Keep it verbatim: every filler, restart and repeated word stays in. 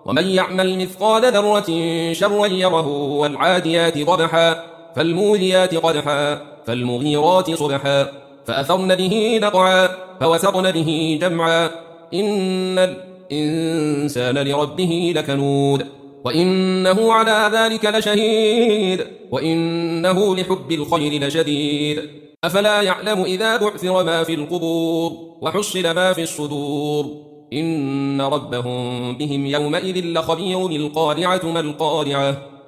ومن يعمل مثقال ذرة شرا يره والعاديات ضبحا فالموليات قدحا فالمغيرات صبحا فأثرن به نقعا فوسطن به جمعا إن الإنسان لربه لكنود وإنه على ذلك لشهيد وإنه لحب الخير لشديد أفلا يعلم إذا بعثر ما في القبور وحصل ما في الصدور إن ربهم بهم يومئذ لخبير القارعة ما القارعة